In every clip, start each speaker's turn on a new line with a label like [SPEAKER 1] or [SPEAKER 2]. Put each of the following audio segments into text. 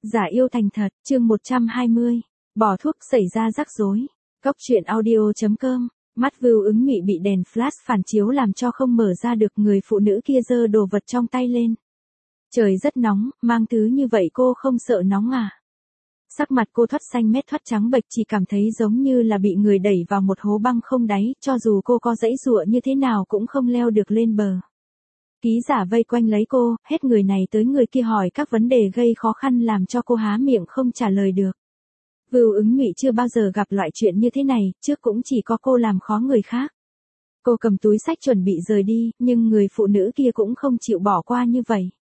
[SPEAKER 1] Giả yêu thành thật, chương 120. Bỏ thuốc xảy ra rắc rối. Cốc truyện audio.com. Mắt Vưu Ứng Mị bị đèn flash phản chiếu làm cho không mở ra được, người phụ nữ kia giơ đồ vật trong tay lên. Trời rất nóng, mang thứ như vậy cô không sợ nóng à? Sắc mặt cô thoát xanh mét thoát trắng bệch, chỉ cảm thấy giống như là bị người đẩy vào một hố băng không đáy, cho dù cô có giãy giụa như thế nào cũng không leo được lên bờ. Ký giả vây quanh lấy cô, hết người này tới người kia hỏi các vấn đề gây khó khăn làm cho cô há miệng không trả lời được. Vưu Ứng Mị chưa bao giờ gặp loại chuyện như thế này, trước cũng chỉ có cô làm khó người khác. Cô cầm túi xách chuẩn bị rời đi, nhưng người phụ nữ kia cũng không chịu bỏ qua như vậy.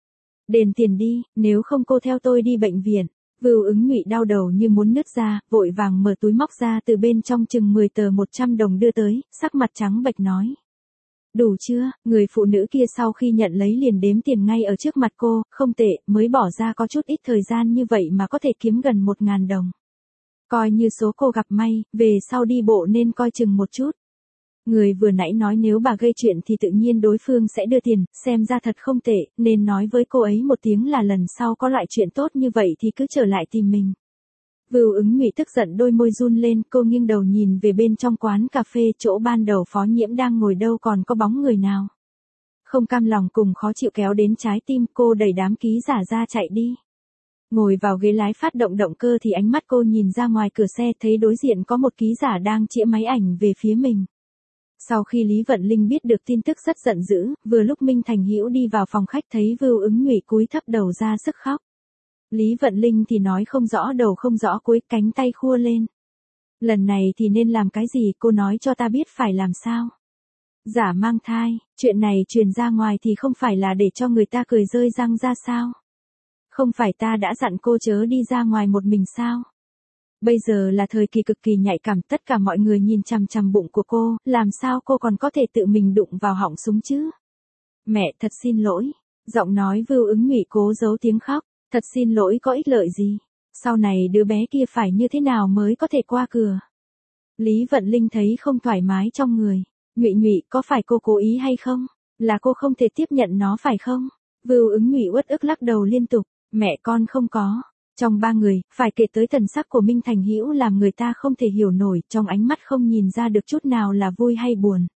[SPEAKER 1] Đền tiền đi, nếu không cô theo tôi đi bệnh viện. Vưu Ứng Mị đau đầu như muốn nứt ra, vội vàng mở túi móc ra từ bên trong chừng 10 tờ 100 đồng đưa tới, sắc mặt trắng bệch nói. Đủ chưa? Người phụ nữ kia sau khi nhận lấy liền đếm tiền ngay ở trước mặt cô, không tệ, mới bỏ ra có chút ít thời gian như vậy mà có thể kiếm gần 1.000 đồng. Coi như số cô gặp may, về sau đi bộ nên coi chừng một chút. Người vừa nãy nói nếu bà gây chuyện thì tự nhiên đối phương sẽ đưa tiền, xem ra thật không tệ, nên nói với cô ấy một tiếng là lần sau có loại chuyện tốt như vậy thì cứ trở lại tìm mình. Vưu Ứng Mị tức giận đôi môi run lên, cô nghiêng đầu nhìn về bên trong quán cà phê chỗ ban đầu Phó Nhiễm đang ngồi đâu còn có bóng người nào. Không cam lòng cùng khó chịu kéo đến trái tim, cô đẩy đám ký giả ra chạy đi. Ngồi vào ghế lái phát động động cơ thì ánh mắt cô nhìn ra ngoài cửa xe thấy đối diện có một ký giả đang chĩa máy ảnh về phía mình. Sau khi Lý Vận Linh biết được tin tức rất giận dữ, vừa lúc Minh Thành Hữu đi vào phòng khách thấy Vưu Ứng Mị cúi thấp đầu ra sức khóc. Lý Vận Linh thì nói không rõ đầu không rõ cuối, cánh tay khua lên. Lần này thì nên làm cái gì, cô nói cho ta biết phải làm sao. Giả mang thai, chuyện này truyền ra ngoài thì không phải là để cho người ta cười rơi răng ra sao? Không phải ta đã dặn cô chớ đi ra ngoài một mình sao? Bây giờ là thời kỳ cực kỳ nhạy cảm, tất cả mọi người nhìn chằm chằm bụng của cô, làm sao cô còn có thể tự mình đụng vào họng súng chứ? Mẹ thật xin lỗi. Giọng nói Vưu Ứng Mị cố giấu tiếng khóc. Thật xin lỗi có ích lợi gì? Sau này đứa bé kia phải như thế nào mới có thể qua cửa? Lý Vận Linh thấy không thoải mái trong người. Mị Mị, có phải cô cố ý hay không? Là cô không thể tiếp nhận nó phải không? Vưu Ứng Mị uất ức lắc đầu liên tục. Mẹ con không có. Trong ba người, phải kể tới thần sắc của Minh Thành Hữu làm người ta không thể hiểu nổi, trong ánh mắt không nhìn ra được chút nào là vui hay buồn.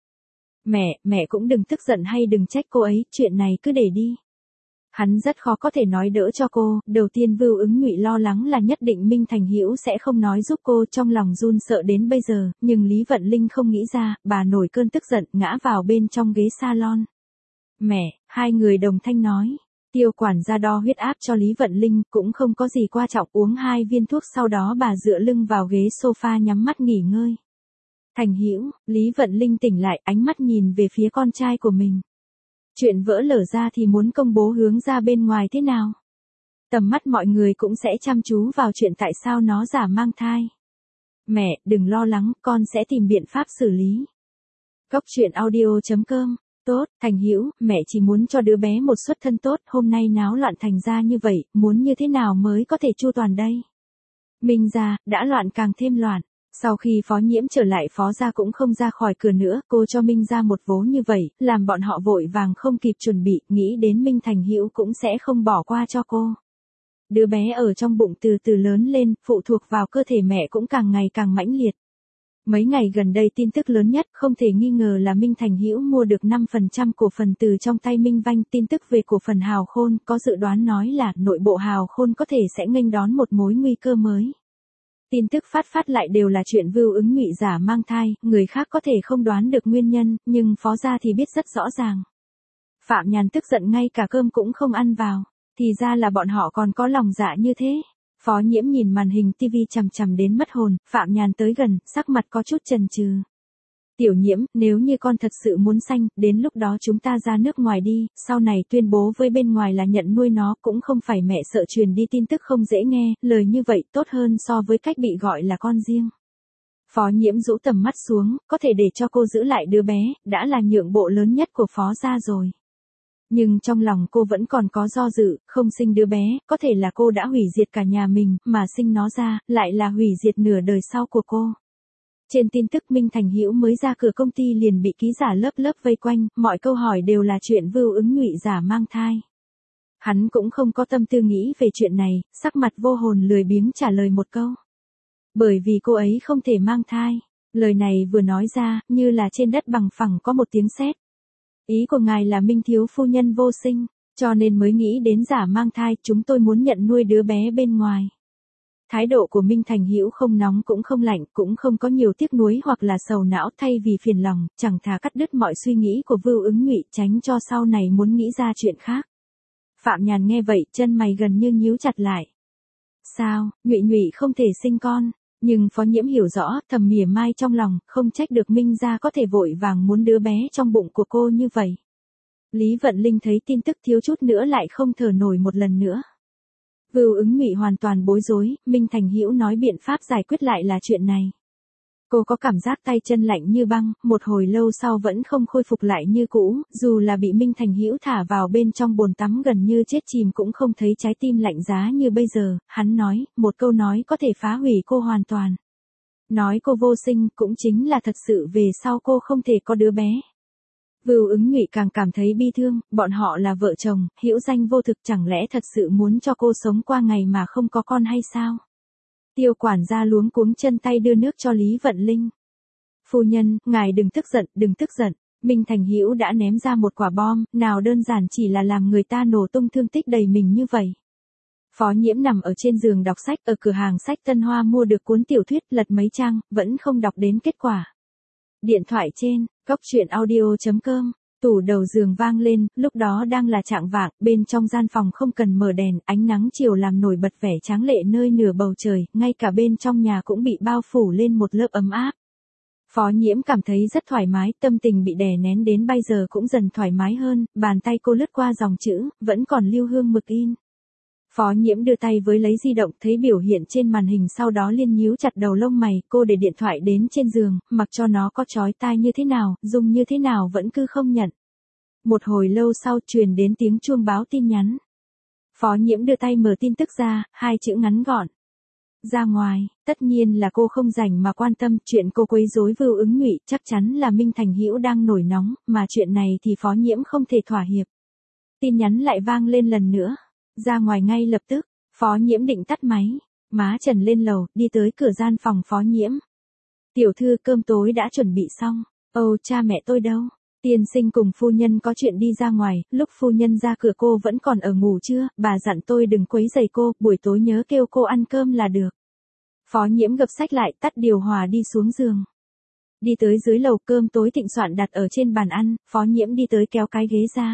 [SPEAKER 1] Mẹ cũng đừng tức giận hay đừng trách cô ấy, chuyện này cứ để đi. Hắn rất khó có thể nói đỡ cho cô, đầu tiên Vưu Ứng Mị lo lắng là nhất định Minh Thành Hữu sẽ không nói giúp cô, trong lòng run sợ đến bây giờ, nhưng Lý Vận Linh không nghĩ ra, bà nổi cơn tức giận, ngã vào bên trong ghế salon. Mẹ, hai người đồng thanh nói. Tiêu quản gia đo huyết áp cho Lý Vận Linh, cũng không có gì quan trọng, uống 2 viên thuốc sau đó bà dựa lưng vào ghế sofa nhắm mắt nghỉ ngơi. Thành Hữu, Lý Vận Linh tỉnh lại, ánh mắt nhìn về phía con trai của mình. Chuyện vỡ lở ra thì muốn công bố hướng ra bên ngoài thế nào? Tầm mắt mọi người cũng sẽ chăm chú vào chuyện tại sao nó giả mang thai. Mẹ, đừng lo lắng, con sẽ tìm biện pháp xử lý. Cốc truyện audio.com. Tốt, Thành Hữu, mẹ chỉ muốn cho đứa bé một xuất thân tốt, hôm nay náo loạn thành ra như vậy, muốn như thế nào mới có thể chu toàn đây? Minh gia, đã loạn càng thêm loạn. Sau khi Phó Nhiễm trở lại, Phó gia cũng không ra khỏi cửa nữa, cô cho Minh gia một vố như vậy, làm bọn họ vội vàng không kịp chuẩn bị, nghĩ đến Minh Thành Hữu cũng sẽ không bỏ qua cho cô. Đứa bé ở trong bụng từ từ lớn lên, phụ thuộc vào cơ thể mẹ cũng càng ngày càng mãnh liệt. Mấy ngày gần đây tin tức lớn nhất không thể nghi ngờ là Minh Thành Hữu mua được 5% cổ phần từ trong tay Minh Vanh. Tin tức về cổ phần Hào Khôn có dự đoán nói là nội bộ Hào Khôn có thể sẽ nghênh đón một mối nguy cơ mới. Tin tức phát lại đều là chuyện Vưu Ứng Mị giả mang thai, người khác có thể không đoán được nguyên nhân, nhưng Phó gia thì biết rất rõ ràng. Phạm Nhàn tức giận ngay cả cơm cũng không ăn vào, thì ra là bọn họ còn có lòng dạ như thế. Phó Nhiễm nhìn màn hình TV chằm chằm đến mất hồn, Phạm Nhàn tới gần, sắc mặt có chút chần chừ. Tiểu Nhiễm, nếu như con thật sự muốn sanh, đến lúc đó chúng ta ra nước ngoài đi, sau này tuyên bố với bên ngoài là nhận nuôi nó, cũng không phải mẹ sợ truyền đi tin tức không dễ nghe, lời như vậy tốt hơn so với cách bị gọi là con riêng. Phó Nhiễm rũ tầm mắt xuống, có thể để cho cô giữ lại đứa bé, đã là nhượng bộ lớn nhất của Phó gia rồi. Nhưng trong lòng cô vẫn còn có do dự, không sinh đứa bé, có thể là cô đã hủy diệt cả nhà mình, mà sinh nó ra, lại là hủy diệt nửa đời sau của cô. Trên tin tức Minh Thành Hữu mới ra cửa công ty liền bị ký giả lớp vây quanh, mọi câu hỏi đều là chuyện Vưu Ứng Mị giả mang thai. Hắn cũng không có tâm tư nghĩ về chuyện này, sắc mặt vô hồn lười biếng trả lời một câu. Bởi vì cô ấy không thể mang thai. Lời này vừa nói ra, như là trên đất bằng phẳng có một tiếng sét. Ý của ngài là Minh thiếu phu nhân vô sinh, cho nên mới nghĩ đến giả mang thai, chúng tôi muốn nhận nuôi đứa bé bên ngoài. Thái độ của Minh Thành Hữu không nóng cũng không lạnh, cũng không có nhiều tiếc nuối hoặc là sầu não, thay vì phiền lòng, chẳng thà cắt đứt mọi suy nghĩ của Vưu Ứng Nhụy, tránh cho sau này muốn nghĩ ra chuyện khác. Phạm Nhàn nghe vậy, chân mày gần như nhíu chặt lại. Sao, Nhụy Nhụy không thể sinh con? Nhưng Phó Nhiễm hiểu rõ, thầm mỉa mai trong lòng, không trách được Minh gia có thể vội vàng muốn đứa bé trong bụng của cô như vậy. Lý Vận Linh thấy tin tức thiếu chút nữa lại không thở nổi một lần nữa. Vưu Ứng Nhụy hoàn toàn bối rối, Minh Thành Hữu nói biện pháp giải quyết lại là chuyện này. Cô có cảm giác tay chân lạnh như băng, một hồi lâu sau vẫn không khôi phục lại như cũ, dù là bị Minh Thành Hữu thả vào bên trong bồn tắm gần như chết chìm cũng không thấy trái tim lạnh giá như bây giờ, hắn nói, một câu nói có thể phá hủy cô hoàn toàn. Nói cô vô sinh cũng chính là thật sự về sau cô không thể có đứa bé. Vưu Ứng Nhụy càng cảm thấy bi thương, bọn họ là vợ chồng, hữu danh vô thực, chẳng lẽ thật sự muốn cho cô sống qua ngày mà không có con hay sao? Tiêu quản gia luống cuống chân tay đưa nước cho Lý Vận Linh. Phu nhân, ngài đừng tức giận, đừng tức giận. Minh Thành Hữu đã ném ra một quả bom, nào đơn giản chỉ là làm người ta nổ tung thương tích đầy mình như vậy. Phó Nhiễm nằm ở trên giường đọc sách, ở cửa hàng sách Tân Hoa mua được cuốn tiểu thuyết, lật mấy trang, vẫn không đọc đến kết quả. Điện thoại trên, coctruyện.audio.com, tủ đầu giường vang lên, lúc đó đang là chạng vạng, bên trong gian phòng không cần mở đèn, ánh nắng chiều làm nổi bật vẻ tráng lệ nơi nửa bầu trời, ngay cả bên trong nhà cũng bị bao phủ lên một lớp ấm áp. Phó Nhiễm cảm thấy rất thoải mái, tâm tình bị đè nén đến bây giờ cũng dần thoải mái hơn, bàn tay cô lướt qua dòng chữ, vẫn còn lưu hương mực in. Phó Nhiễm đưa tay với lấy di động, thấy biểu hiện trên màn hình, sau đó liên nhíu chặt đầu lông mày, cô để điện thoại đến trên giường, mặc cho nó có chói tai như thế nào, rung như thế nào vẫn cứ không nhận. Một hồi lâu sau truyền đến tiếng chuông báo tin nhắn. Phó Nhiễm đưa tay mở tin tức ra, hai chữ ngắn gọn. Ra ngoài, tất nhiên là cô không rảnh mà quan tâm, chuyện cô quấy rối Vưu Ứng Nhụy, chắc chắn là Minh Thành Hữu đang nổi nóng, mà chuyện này thì Phó Nhiễm không thể thỏa hiệp. Tin nhắn lại vang lên lần nữa. Ra ngoài ngay lập tức, Phó Nhiễm định tắt máy, má Trần lên lầu, đi tới cửa gian phòng Phó Nhiễm. Tiểu thư, cơm tối đã chuẩn bị xong. Ồ, cha mẹ tôi đâu? Tiên sinh cùng phu nhân có chuyện đi ra ngoài, lúc phu nhân ra cửa cô vẫn còn ở ngủ trưa, bà dặn tôi đừng quấy rầy cô, buổi tối nhớ kêu cô ăn cơm là được. Phó Nhiễm gập sách lại, tắt điều hòa đi xuống giường. Đi tới dưới lầu, cơm tối thịnh soạn đặt ở trên bàn ăn, Phó Nhiễm đi tới kéo cái ghế ra.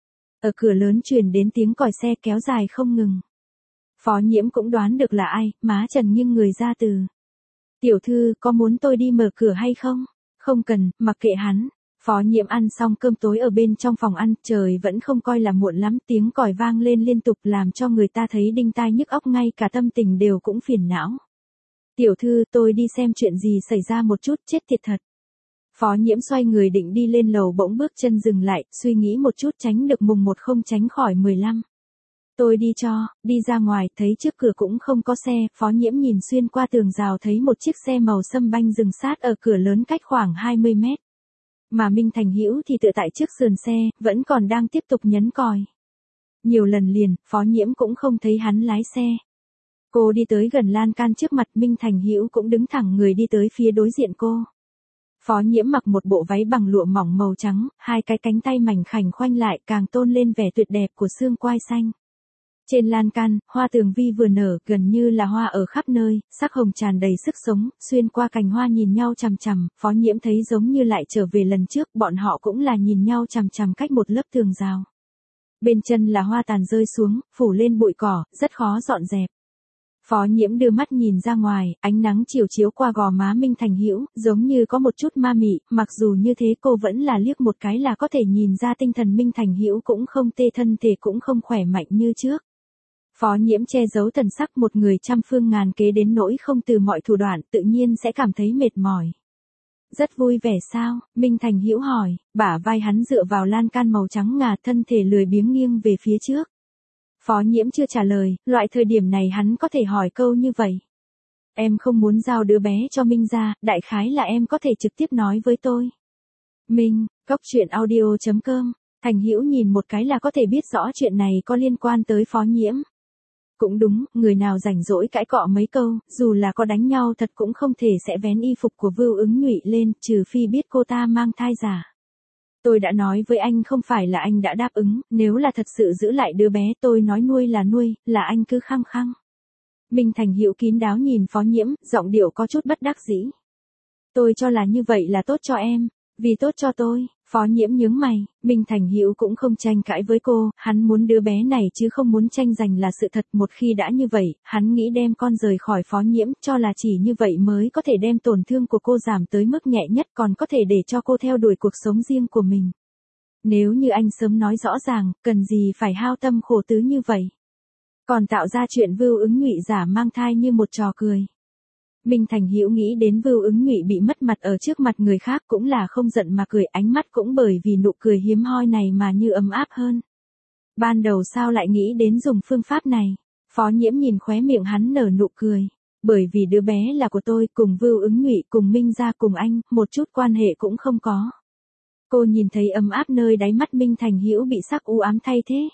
[SPEAKER 1] Ở cửa lớn truyền đến tiếng còi xe kéo dài không ngừng. Phó Nhiễm cũng đoán được là ai, má Trần nghiêng người ra từ. Tiểu thư, có muốn tôi đi mở cửa hay không? Không cần, mặc kệ hắn. Phó Nhiễm ăn xong cơm tối ở bên trong phòng ăn, trời vẫn không coi là muộn lắm, tiếng còi vang lên liên tục làm cho người ta thấy đinh tai nhức óc, ngay cả tâm tình đều cũng phiền não. Tiểu thư, tôi đi xem chuyện gì xảy ra một chút, chết tiệt thật. Phó Nhiễm xoay người định đi lên lầu, bỗng bước chân dừng lại, suy nghĩ một chút, tránh được mùng 1 không tránh khỏi 15. Tôi đi ra ngoài, thấy trước cửa cũng không có xe, Phó Nhiễm nhìn xuyên qua tường rào thấy một chiếc xe màu sâm banh dừng sát ở cửa lớn cách khoảng 20 mét. Mà Minh Thành Hữu thì tựa tại trước sườn xe, vẫn còn đang tiếp tục nhấn còi. Nhiều lần liền, Phó Nhiễm cũng không thấy hắn lái xe. Cô đi tới gần lan can trước mặt, Minh Thành Hữu cũng đứng thẳng người đi tới phía đối diện cô. Phó Nhiễm mặc một bộ váy bằng lụa mỏng màu trắng, hai cái cánh tay mảnh khảnh khoanh lại càng tôn lên vẻ tuyệt đẹp của xương quai xanh. Trên lan can, hoa tường vi vừa nở, gần như là hoa ở khắp nơi, sắc hồng tràn đầy sức sống, xuyên qua cành hoa nhìn nhau chằm chằm, Phó Nhiễm thấy giống như lại trở về lần trước, bọn họ cũng là nhìn nhau chằm chằm cách một lớp tường rào. Bên chân là hoa tàn rơi xuống, phủ lên bụi cỏ, rất khó dọn dẹp. Phó Nhiễm đưa mắt nhìn ra ngoài, ánh nắng chiều chiếu qua gò má Minh Thành Hữu, giống như có một chút ma mị, mặc dù như thế cô vẫn là liếc một cái là có thể nhìn ra tinh thần Minh Thành Hữu cũng không tê, thân thể cũng không khỏe mạnh như trước. Phó Nhiễm che giấu thần sắc, một người trăm phương ngàn kế đến nỗi không từ mọi thủ đoạn, tự nhiên sẽ cảm thấy mệt mỏi. Rất vui vẻ sao? Minh Thành Hữu hỏi, bả vai hắn dựa vào lan can màu trắng ngà, thân thể lười biếng nghiêng về phía trước. Phó Nhiễm chưa trả lời, loại thời điểm này hắn có thể hỏi câu như vậy. Em không muốn giao đứa bé cho Minh gia, đại khái là em có thể trực tiếp nói với tôi. Minh, coctruyện audio.com Thành Hữu nhìn một cái là có thể biết rõ chuyện này có liên quan tới Phó Nhiễm. Cũng đúng, người nào rảnh rỗi cãi cọ mấy câu, dù là có đánh nhau thật cũng không thể sẽ vén y phục của Vưu Ứng Nhụy lên, trừ phi biết cô ta mang thai giả. Tôi đã nói với anh không phải là anh đã đáp ứng, nếu là thật sự giữ lại đứa bé tôi nói nuôi, là anh cứ khăng khăng. Minh Thành Hữu kín đáo nhìn Phó Nhiễm, giọng điệu có chút bất đắc dĩ. Tôi cho là như vậy là tốt cho em, vì tốt cho tôi. Phó Nhiễm nhướng mày, Minh Thành Hữu cũng không tranh cãi với cô, hắn muốn đứa bé này chứ không muốn tranh giành là sự thật. Một khi đã như vậy, hắn nghĩ đem con rời khỏi Phó Nhiễm, cho là chỉ như vậy mới có thể đem tổn thương của cô giảm tới mức nhẹ nhất, còn có thể để cho cô theo đuổi cuộc sống riêng của mình. Nếu như anh sớm nói rõ ràng, cần gì phải hao tâm khổ tứ như vậy. Còn tạo ra chuyện Vưu Ứng Nhụy giả mang thai như một trò cười. Minh Thành Hữu nghĩ đến Vưu Ứng Nhụy bị mất mặt ở trước mặt người khác cũng là không giận mà cười, ánh mắt cũng bởi vì nụ cười hiếm hoi này mà như ấm áp hơn. Ban đầu sao lại nghĩ đến dùng phương pháp này? Phó Nhiễm nhìn khóe miệng hắn nở nụ cười. Bởi vì đứa bé là của tôi, cùng Vưu Ứng Nhụy, cùng Minh gia, cùng anh, một chút quan hệ cũng không có. Cô nhìn thấy ấm áp nơi đáy mắt Minh Thành Hữu bị sắc u ám thay thế.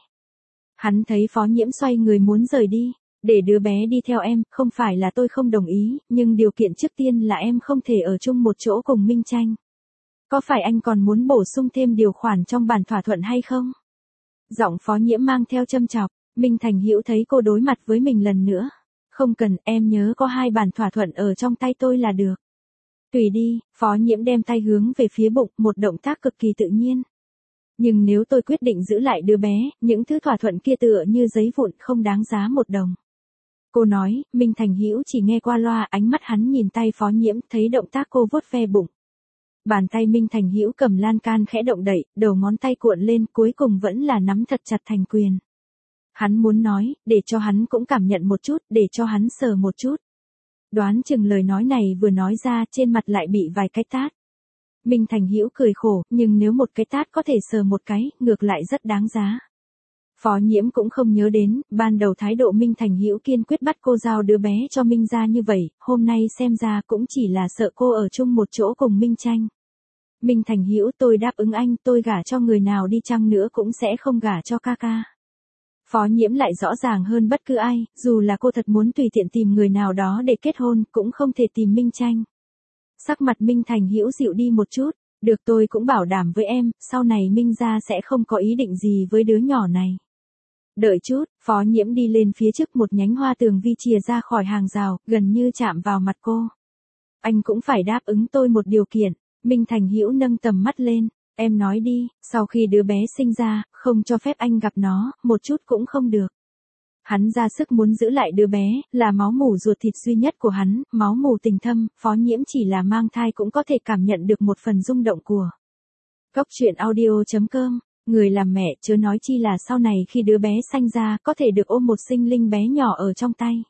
[SPEAKER 1] Hắn thấy Phó Nhiễm xoay người muốn rời đi. Để đứa bé đi theo em, không phải là tôi không đồng ý, nhưng điều kiện trước tiên là em không thể ở chung một chỗ cùng Minh Tranh. Có phải anh còn muốn bổ sung thêm điều khoản trong bản thỏa thuận hay không? Giọng Phó Nhiễm mang theo châm chọc, Minh Thành Hữu thấy cô đối mặt với mình lần nữa. Không cần, em nhớ có 2 bản thỏa thuận ở trong tay tôi là được. Tùy đi, Phó Nhiễm đem tay hướng về phía bụng, một động tác cực kỳ tự nhiên. Nhưng nếu tôi quyết định giữ lại đứa bé, những thứ thỏa thuận kia tựa như giấy vụn không đáng giá 1 đồng. Cô nói, Minh Thành Hữu chỉ nghe qua loa, ánh mắt hắn nhìn tay Phó Nhiễm, thấy động tác cô vuốt ve bụng. Bàn tay Minh Thành Hữu cầm lan can khẽ động đậy, đầu ngón tay cuộn lên, cuối cùng vẫn là nắm thật chặt thành quyền. Hắn muốn nói, để cho hắn cũng cảm nhận một chút, để cho hắn sờ một chút. Đoán chừng lời nói này vừa nói ra, trên mặt lại bị vài cái tát. Minh Thành Hữu cười khổ, nhưng nếu một cái tát có thể sờ một cái, ngược lại rất đáng giá. Phó Nhiễm cũng không nhớ đến, ban đầu thái độ Minh Thành Hữu kiên quyết bắt cô giao đứa bé cho Minh gia như vậy, hôm nay xem ra cũng chỉ là sợ cô ở chung một chỗ cùng Minh Tranh. Minh Thành Hữu, tôi đáp ứng anh, tôi gả cho người nào đi chăng nữa cũng sẽ không gả cho ca ca. Phó Nhiễm lại rõ ràng hơn bất cứ ai, dù là cô thật muốn tùy tiện tìm người nào đó để kết hôn, cũng không thể tìm Minh Tranh. Sắc mặt Minh Thành Hữu dịu đi một chút, được, tôi cũng bảo đảm với em, sau này Minh gia sẽ không có ý định gì với đứa nhỏ này. Đợi chút, Phó Nhiễm đi lên phía trước, một nhánh hoa tường vi chìa ra khỏi hàng rào, gần như chạm vào mặt cô. Anh cũng phải đáp ứng tôi một điều kiện. Minh Thành Hữu nâng tầm mắt lên, em nói đi, sau khi đứa bé sinh ra, không cho phép anh gặp nó, một chút cũng không được. Hắn ra sức muốn giữ lại đứa bé, là máu mủ ruột thịt duy nhất của hắn, máu mủ tình thâm, Phó Nhiễm chỉ là mang thai cũng có thể cảm nhận được một phần rung động của. Cốc truyện audio.com, người làm mẹ chớ nói chi là sau này khi đứa bé sanh ra có thể được ôm một sinh linh bé nhỏ ở trong tay.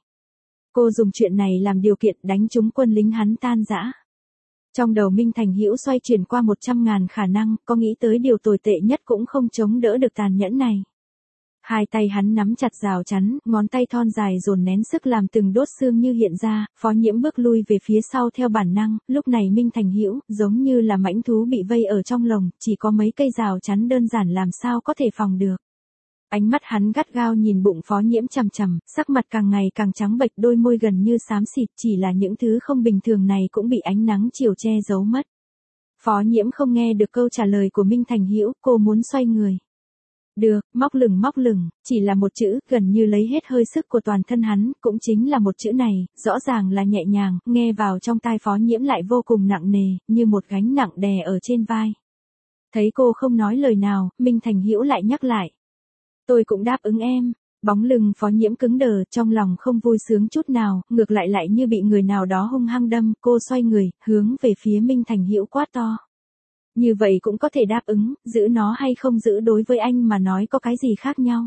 [SPEAKER 1] Cô dùng chuyện này làm điều kiện đánh trúng quân lính hắn tan rã. Trong đầu Minh Thành Hữu xoay chuyển qua 100.000 khả năng, có nghĩ tới điều tồi tệ nhất cũng không chống đỡ được tàn nhẫn này. Hai tay hắn nắm chặt rào chắn, ngón tay thon dài dồn nén sức làm từng đốt xương như hiện ra, Phó Nhiễm bước lui về phía sau theo bản năng, lúc này Minh Thành Hữu, giống như là mãnh thú bị vây ở trong lồng, chỉ có mấy cây rào chắn đơn giản làm sao có thể phòng được. Ánh mắt hắn gắt gao nhìn bụng Phó Nhiễm chằm chằm, sắc mặt càng ngày càng trắng bệch, đôi môi gần như xám xịt, chỉ là những thứ không bình thường này cũng bị ánh nắng chiều che giấu mất. Phó Nhiễm không nghe được câu trả lời của Minh Thành Hữu, cô muốn xoay người. Được, móc lửng, chỉ là một chữ, gần như lấy hết hơi sức của toàn thân hắn, cũng chính là một chữ này, rõ ràng là nhẹ nhàng, nghe vào trong tai Phó Nhiễm lại vô cùng nặng nề, như một gánh nặng đè ở trên vai. Thấy cô không nói lời nào, Minh Thành Hữu lại nhắc lại. Tôi cũng đáp ứng em. Bóng lưng Phó Nhiễm cứng đờ, trong lòng không vui sướng chút nào, ngược lại như bị người nào đó hung hăng đâm, cô xoay người, hướng về phía Minh Thành Hữu quát to. Như vậy cũng có thể đáp ứng, giữ nó hay không giữ đối với anh mà nói có cái gì khác nhau?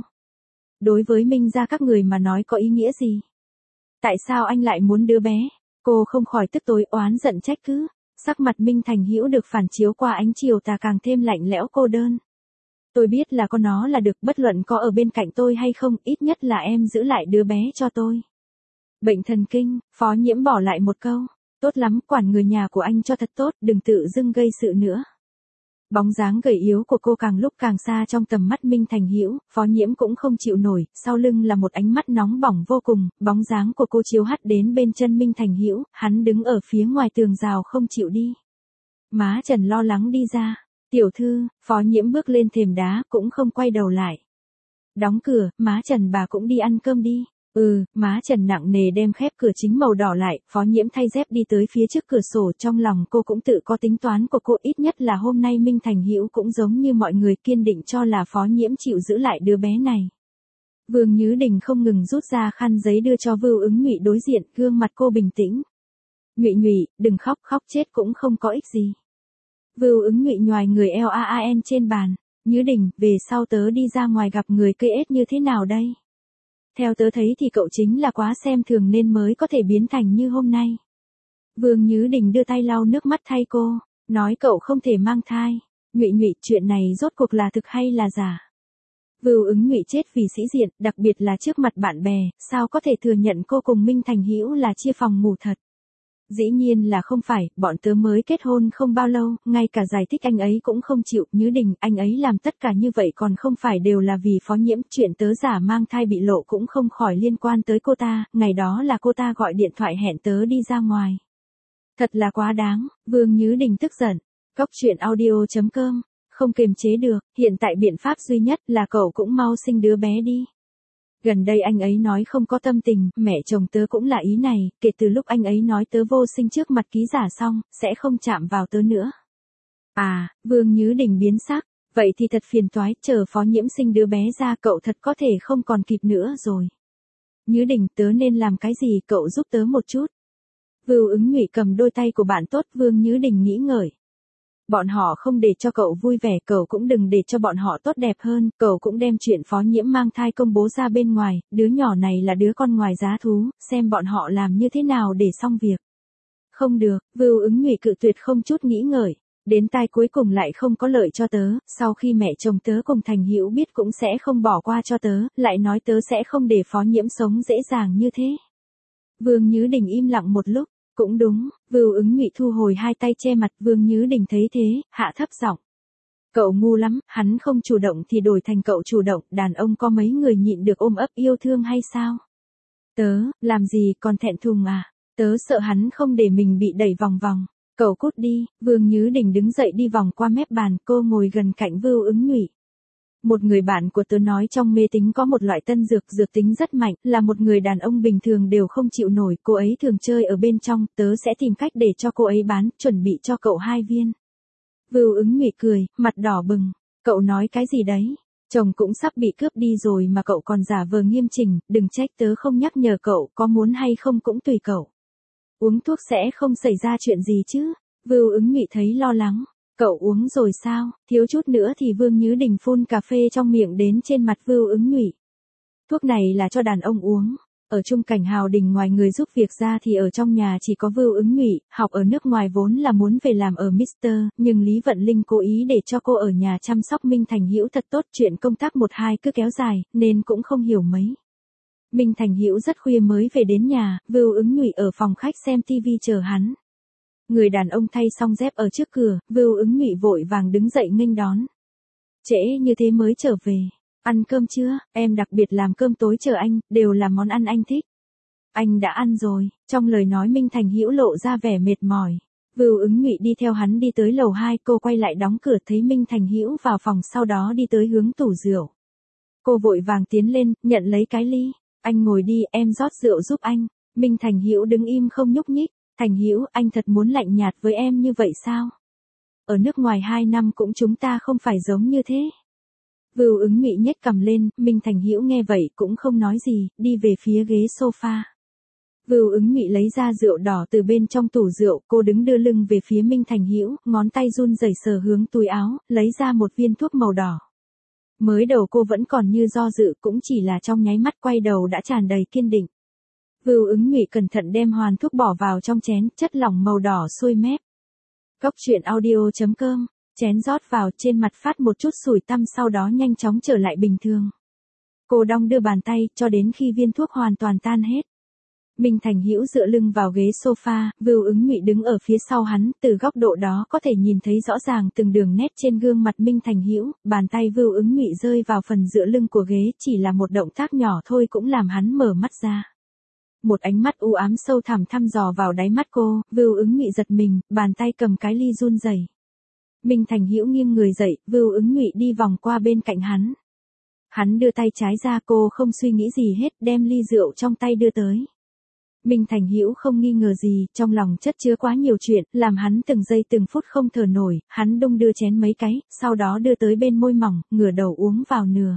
[SPEAKER 1] Đối với Minh gia các người mà nói có ý nghĩa gì? Tại sao anh lại muốn đứa bé? Cô không khỏi tức tối oán giận trách cứ. Sắc mặt Minh Thành Hữu được phản chiếu qua ánh chiều tà càng thêm lạnh lẽo cô đơn. Tôi biết là có nó là được, bất luận có ở bên cạnh tôi hay không, ít nhất là em giữ lại đứa bé cho tôi. Bệnh thần kinh, Phó Nhiễm bỏ lại một câu. Tốt lắm, quản người nhà của anh cho thật tốt, đừng tự dưng gây sự nữa. Bóng dáng gầy yếu của cô càng lúc càng xa trong tầm mắt Minh Thành Hữu, Phó Nhiễm cũng không chịu nổi, sau lưng là một ánh mắt nóng bỏng vô cùng, bóng dáng của cô chiếu hắt đến bên chân Minh Thành Hữu, hắn đứng ở phía ngoài tường rào không chịu đi. Má Trần lo lắng đi ra, "Tiểu thư." Phó Nhiễm bước lên thềm đá cũng không quay đầu lại. "Đóng cửa, má Trần bà cũng đi ăn cơm đi." Má Trần nặng nề đem khép cửa chính màu đỏ lại, Phó Nhiễm thay dép đi tới phía trước cửa sổ, trong lòng cô cũng tự có tính toán của cô, ít nhất là hôm nay Minh Thành Hữu cũng giống như mọi người kiên định cho là Phó Nhiễm chịu giữ lại đứa bé này. Vương Nhứ Đình không ngừng rút ra khăn giấy đưa cho Vưu Ứng Nhụy đối diện, gương mặt cô bình tĩnh. "Nhụy Nhụy, đừng khóc, khóc chết cũng không có ích gì." Vưu Ứng Nhụy nhoài người LAAN trên bàn, "Nhứ Đình, về sau tớ đi ra ngoài gặp người cây ếch như thế nào đây? Theo tớ thấy thì cậu chính là quá xem thường nên mới có thể biến thành như hôm nay." Vương Nhứ Đình đưa tay lau nước mắt thay cô, nói cậu không thể mang thai. "Nhụy Nhụy, chuyện này rốt cuộc là thực hay là giả?" Vưu Ứng Nhụy chết vì sĩ diện, đặc biệt là trước mặt bạn bè, sao có thể thừa nhận cô cùng Minh Thành Hữu là chia phòng ngủ thật. "Dĩ nhiên là không phải, bọn tớ mới kết hôn không bao lâu, ngay cả giải thích anh ấy cũng không chịu." "Nhứ Đình, anh ấy làm tất cả như vậy còn không phải đều là vì Phó Nhiễm, chuyện tớ giả mang thai bị lộ cũng không khỏi liên quan tới cô ta, ngày đó là cô ta gọi điện thoại hẹn tớ đi ra ngoài." Thật là quá đáng, Vương Nhứ Đình tức giận. Cóc truyện audio.com, không kiềm chế được, hiện tại biện pháp duy nhất là cậu cũng mau sinh đứa bé đi. Gần đây anh ấy nói không có tâm tình, mẹ chồng tớ cũng là ý này, kể từ lúc anh ấy nói tớ vô sinh trước mặt ký giả xong, sẽ không chạm vào tớ nữa. Vương Nhứ Đình biến sắc, vậy thì thật phiền toái, chờ Phó Nhiễm sinh đứa bé ra cậu thật có thể không còn kịp nữa rồi. "Nhứ Đình, tớ nên làm cái gì, cậu giúp tớ một chút." Vưu Ứng Nhụy cầm đôi tay của bạn tốt Vương Nhứ Đình nghĩ ngợi. "Bọn họ không để cho cậu vui vẻ, cậu cũng đừng để cho bọn họ tốt đẹp hơn, cậu cũng đem chuyện Phó Nhiễm mang thai công bố ra bên ngoài, đứa nhỏ này là đứa con ngoài giá thú, xem bọn họ làm như thế nào để xong việc." "Không được." Vưu Ứng Nhụy cự tuyệt không chút nghĩ ngợi, "đến tai cuối cùng lại không có lợi cho tớ, sau khi mẹ chồng tớ cùng Thành Hữu biết cũng sẽ không bỏ qua cho tớ, lại nói tớ sẽ không để Phó Nhiễm sống dễ dàng như thế." Vương Nhứ Đình im lặng một lúc, "Cũng đúng." Vưu Ứng Nhụy thu hồi hai tay che mặt, Vương Nhứ Đình thấy thế, hạ thấp giọng. "Cậu ngu lắm, hắn không chủ động thì đổi thành cậu chủ động, đàn ông có mấy người nhịn được ôm ấp yêu thương hay sao? Tớ, làm gì còn thẹn thùng à? Tớ sợ hắn không để mình bị đẩy vòng vòng. Cậu cút đi." Vương Nhứ Đình đứng dậy đi vòng qua mép bàn, cô ngồi gần cạnh Vưu Ứng Nhụy. "Một người bạn của tớ nói trong mê tín có một loại tân dược, dược tính rất mạnh, là một người đàn ông bình thường đều không chịu nổi, cô ấy thường chơi ở bên trong, tớ sẽ tìm cách để cho cô ấy bán, chuẩn bị cho cậu 2 viên. Vưu Ứng Nhụy cười, mặt đỏ bừng. "Cậu nói cái gì đấy? Chồng cũng sắp bị cướp đi rồi mà cậu còn giả vờ nghiêm chỉnh, đừng trách tớ không nhắc nhở cậu, có muốn hay không cũng tùy cậu. Uống thuốc sẽ không xảy ra chuyện gì chứ?" Vưu Ứng Nhụy thấy lo lắng. "Cậu uống rồi sao?" Thiếu chút nữa thì Vương Nhứ Đình phun cà phê trong miệng đến trên mặt Vưu Ứng Nhụy. "Thuốc này là cho đàn ông uống. Ở Trung Cảnh Hào Đình ngoài người giúp việc ra thì ở trong nhà chỉ có Vưu Ứng Nhụy, học ở nước ngoài vốn là muốn về làm ở Mr, nhưng Lý Vận Linh cố ý để cho cô ở nhà chăm sóc Minh Thành Hữu thật tốt, chuyện công tác 1-2 cứ kéo dài, nên cũng không hiểu mấy. Minh Thành Hữu rất khuya mới về đến nhà, Vưu Ứng Nhụy ở phòng khách xem TV chờ hắn. Người đàn ông thay xong dép ở trước cửa, Vưu Ứng Nhụy vội vàng đứng dậy nghênh đón. "Trễ như thế mới trở về. Ăn cơm chưa? Em đặc biệt làm cơm tối chờ anh, đều là món ăn anh thích." "Anh đã ăn rồi." Trong lời nói Minh Thành Hữu lộ ra vẻ mệt mỏi. Vưu Ứng Nhụy đi theo hắn đi tới lầu 2, cô quay lại đóng cửa thấy Minh Thành Hữu vào phòng, sau đó đi tới hướng tủ rượu. Cô vội vàng tiến lên, nhận lấy cái ly. "Anh ngồi đi, em rót rượu giúp anh." Minh Thành Hữu đứng im không nhúc nhích. "Thành Hữu, anh thật muốn lạnh nhạt với em như vậy sao? Ở nước ngoài 2 năm cũng chúng ta không phải giống như thế." Vưu Ứng Nhụy nhếch cằm lên, Minh Thành Hữu nghe vậy cũng không nói gì, đi về phía ghế sofa. Vưu Ứng Nhụy lấy ra rượu đỏ từ bên trong tủ rượu, cô đứng đưa lưng về phía Minh Thành Hữu, ngón tay run rẩy sờ hướng túi áo, lấy ra một viên thuốc màu đỏ. Mới đầu cô vẫn còn như do dự, cũng chỉ là trong nháy mắt quay đầu đã tràn đầy kiên định. Vưu Ứng Nhụy cẩn thận đem hoàn thuốc bỏ vào trong chén, chất lỏng màu đỏ xuôi mép. Cóc truyện audio.com, chén rót vào, trên mặt phát một chút sủi tăm, sau đó nhanh chóng trở lại bình thường. Cô đong đưa bàn tay, cho đến khi viên thuốc hoàn toàn tan hết. Minh Thành Hữu dựa lưng vào ghế sofa, Vưu Ứng Nhụy đứng ở phía sau hắn, từ góc độ đó có thể nhìn thấy rõ ràng từng đường nét trên gương mặt Minh Thành Hữu, bàn tay Vưu Ứng Nhụy rơi vào phần dựa lưng của ghế, chỉ là một động tác nhỏ thôi cũng làm hắn mở mắt ra. Một ánh mắt u ám sâu thẳm thăm dò vào đáy mắt cô, Vưu Ứng Nhụy giật mình, bàn tay cầm cái ly run rẩy. Minh Thành Hữu nghiêng người dậy, Vưu Ứng Nhụy đi vòng qua bên cạnh hắn. Hắn đưa tay trái ra, cô không suy nghĩ gì hết, đem ly rượu trong tay đưa tới. Minh Thành Hữu không nghi ngờ gì, trong lòng chất chứa quá nhiều chuyện, làm hắn từng giây từng phút không thở nổi, hắn đung đưa chén mấy cái, sau đó đưa tới bên môi mỏng, ngửa đầu uống vào nửa.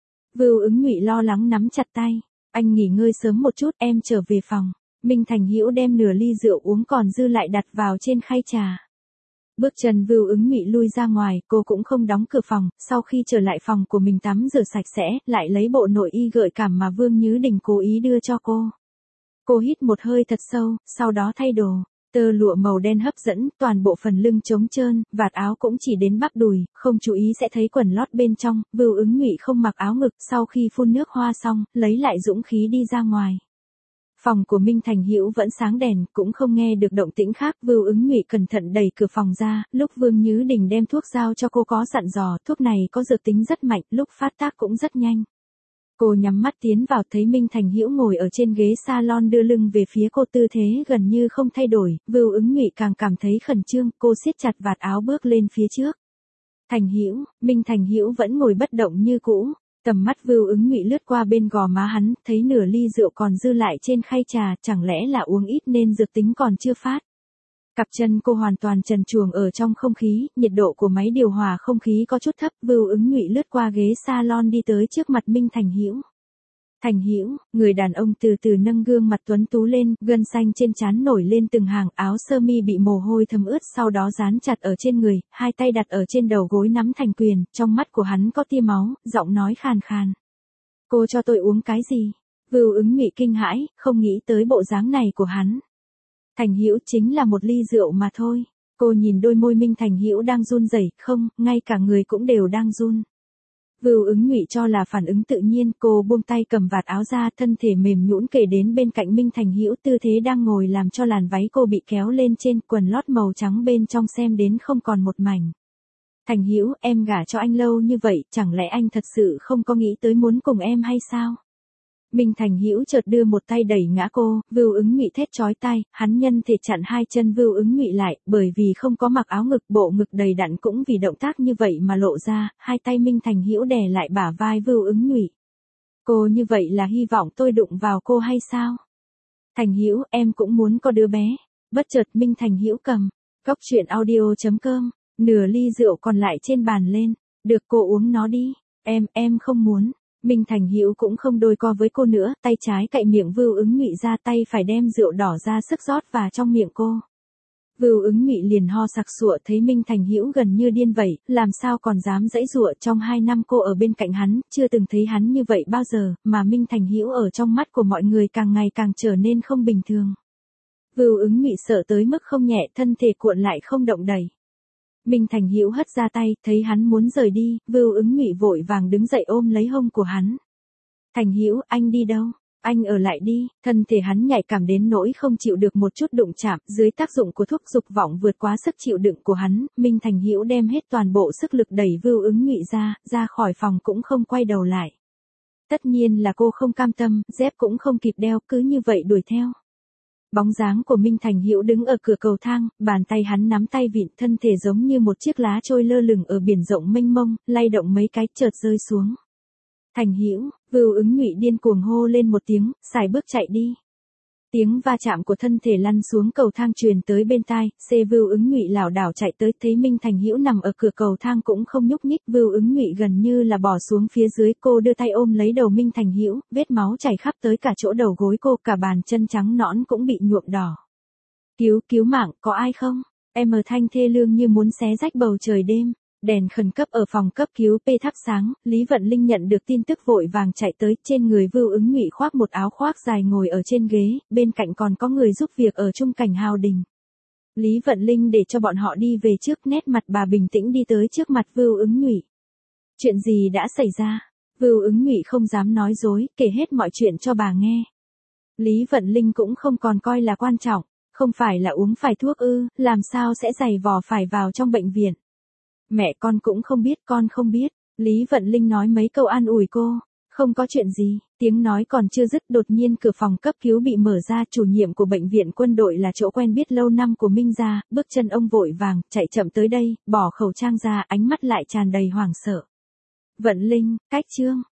[SPEAKER 1] Vưu Ứng Nhụy lo lắng nắm chặt tay, anh nghỉ ngơi sớm một chút, em trở về phòng. Minh Thành Hữu đem nửa ly rượu uống còn dư lại đặt vào trên khay trà. Bước chân Vưu Ứng Nhụy lui ra ngoài, cô cũng không đóng cửa phòng, sau khi trở lại phòng của mình tắm rửa sạch sẽ, lại lấy bộ nội y gợi cảm mà Vương Nhứ Đình cố ý đưa cho cô. Cô hít một hơi thật sâu, sau đó thay đồ. Tơ lụa màu đen hấp dẫn, toàn bộ phần lưng trống trơn, vạt áo cũng chỉ đến bắp đùi, không chú ý sẽ thấy quần lót bên trong. Vưu Ứng Nhụy không mặc áo ngực, sau khi phun nước hoa xong, lấy lại dũng khí đi ra ngoài. Phòng của Minh Thành Hữu vẫn sáng đèn, cũng không nghe được động tĩnh khác. Vưu Ứng Nhụy cẩn thận đẩy cửa phòng ra, lúc Vương Nhứ Đình đem thuốc giao cho cô có dặn dò, thuốc này có dược tính rất mạnh, lúc phát tác cũng rất nhanh. Cô nhắm mắt tiến vào, thấy Minh Thành Hữu ngồi ở trên ghế salon đưa lưng về phía cô, tư thế gần như không thay đổi. Vưu Ứng Nhụy càng cảm thấy khẩn trương, cô siết chặt vạt áo bước lên phía trước. Thành Hữu, Minh Thành Hữu vẫn ngồi bất động như cũ. Tầm mắt Vưu Ứng Nhụy lướt qua bên gò má hắn, thấy nửa ly rượu còn dư lại trên khay trà, chẳng lẽ là uống ít nên dược tính còn chưa phát. Cặp chân cô hoàn toàn trần truồng ở trong không khí, nhiệt độ của máy điều hòa không khí có chút thấp. Vưu Ứng Nhụy lướt qua ghế salon đi tới trước mặt Minh Thành Hữu. Thành Hữu, người đàn ông từ từ nâng gương mặt tuấn tú lên, gân xanh trên trán nổi lên từng hàng, áo sơ mi bị mồ hôi thấm ướt sau đó dán chặt ở trên người, hai tay đặt ở trên đầu gối nắm thành quyền, trong mắt của hắn có tia máu, giọng nói khàn khàn. Cô cho tôi uống cái gì? Vưu Ứng Nhụy kinh hãi, không nghĩ tới bộ dáng này của hắn. Thành Hữu, chính là một ly rượu mà thôi. Cô nhìn đôi môi Minh Thành Hữu đang run rẩy, không, ngay cả người cũng đều đang run. Vưu Ứng Nhụy cho là phản ứng tự nhiên, cô buông tay cầm vạt áo ra, thân thể mềm nhũn kề đến bên cạnh Minh Thành Hữu, tư thế đang ngồi làm cho làn váy cô bị kéo lên trên, quần lót màu trắng bên trong xem đến không còn một mảnh. Thành Hữu, em gả cho anh lâu như vậy, chẳng lẽ anh thật sự không có nghĩ tới muốn cùng em hay sao? Minh Thành Hữu chợt đưa một tay đẩy ngã cô, Vưu Ứng Nhụy thét chói tai, hắn nhân thể chặn hai chân Vưu Ứng Nhụy lại, bởi vì không có mặc áo ngực, bộ ngực đầy đặn cũng vì động tác như vậy mà lộ ra, hai tay Minh Thành Hữu đè lại bả vai Vưu Ứng Nhụy. Cô như vậy là hy vọng tôi đụng vào cô hay sao? Thành Hữu, em cũng muốn có đứa bé. Bất chợt Minh Thành Hữu cầm cốc truyện audio.com, nửa ly rượu còn lại trên bàn lên, được cô uống nó đi, em không muốn. Minh Thành Hữu cũng không đôi co với cô nữa, tay trái cạy miệng Vưu Ứng Nhụy ra, tay phải đem rượu đỏ ra sức rót vào trong miệng cô. Vưu Ứng Nhụy liền ho sặc sụa, thấy Minh Thành Hữu gần như điên vậy, làm sao còn dám giãy giụa. Trong 2 năm cô ở bên cạnh hắn, chưa từng thấy hắn như vậy bao giờ, mà Minh Thành Hữu ở trong mắt của mọi người càng ngày càng trở nên không bình thường. Vưu Ứng Nhụy sợ tới mức không nhẹ, thân thể cuộn lại không động đậy. Minh Thành Hữu hất ra tay, thấy hắn muốn rời đi, Vưu Ứng Nhụy vội vàng đứng dậy ôm lấy hông của hắn. Thành Hữu, anh đi đâu? Anh ở lại đi. Thân thể hắn nhạy cảm đến nỗi không chịu được một chút đụng chạm, dưới tác dụng của thuốc dục vọng vượt quá sức chịu đựng của hắn, Minh Thành Hữu đem hết toàn bộ sức lực đẩy Vưu Ứng Nhụy ra khỏi phòng cũng không quay đầu lại. Tất nhiên là cô không cam tâm, dép cũng không kịp đeo, cứ như vậy đuổi theo. Bóng dáng của Minh Thành Hữu đứng ở cửa cầu thang, bàn tay hắn nắm tay vịn, thân thể giống như một chiếc lá trôi lơ lửng ở biển rộng mênh mông, lay động mấy cái chợt rơi xuống. Thành Hữu, Vưu Ứng Nhụy điên cuồng hô lên một tiếng, xài bước chạy đi. Tiếng va chạm của thân thể lăn xuống cầu thang truyền tới bên tai, Vưu Ứng Nhụy lảo đảo chạy tới, thấy Minh Thành Hữu nằm ở cửa cầu thang cũng không nhúc nhích, Vưu Ứng Nhụy gần như là bỏ xuống phía dưới, cô đưa tay ôm lấy đầu Minh Thành Hữu, vết máu chảy khắp tới cả chỗ đầu gối cô, cả bàn chân trắng nõn cũng bị nhuộm đỏ. Cứu mạng, có ai không? Em ở thanh thê lương như muốn xé rách bầu trời đêm. Đèn khẩn cấp ở phòng cấp cứu P thắp sáng, Lý Vận Linh nhận được tin tức vội vàng chạy tới, trên người Vưu Ứng Nhụy khoác một áo khoác dài ngồi ở trên ghế, bên cạnh còn có người giúp việc ở Trung Cảnh Hào Đình. Lý Vận Linh để cho bọn họ đi về trước, nét mặt bà bình tĩnh đi tới trước mặt Vưu Ứng Nhụy. Chuyện gì đã xảy ra? Vưu Ứng Nhụy không dám nói dối, kể hết mọi chuyện cho bà nghe. Lý Vận Linh cũng không còn coi là quan trọng, không phải là uống phải thuốc ư, làm sao sẽ giày vò phải vào trong bệnh viện. Mẹ con cũng không biết, con không biết. Lý Vận Linh nói mấy câu an ủi cô. Không có chuyện gì, tiếng nói còn chưa dứt đột nhiên cửa phòng cấp cứu bị mở ra, chủ nhiệm của bệnh viện quân đội là chỗ quen biết lâu năm của Minh Gia, bước chân ông vội vàng, chạy chậm tới đây, bỏ khẩu trang ra, ánh mắt lại tràn đầy hoảng sợ. Vận Linh, cách Trương,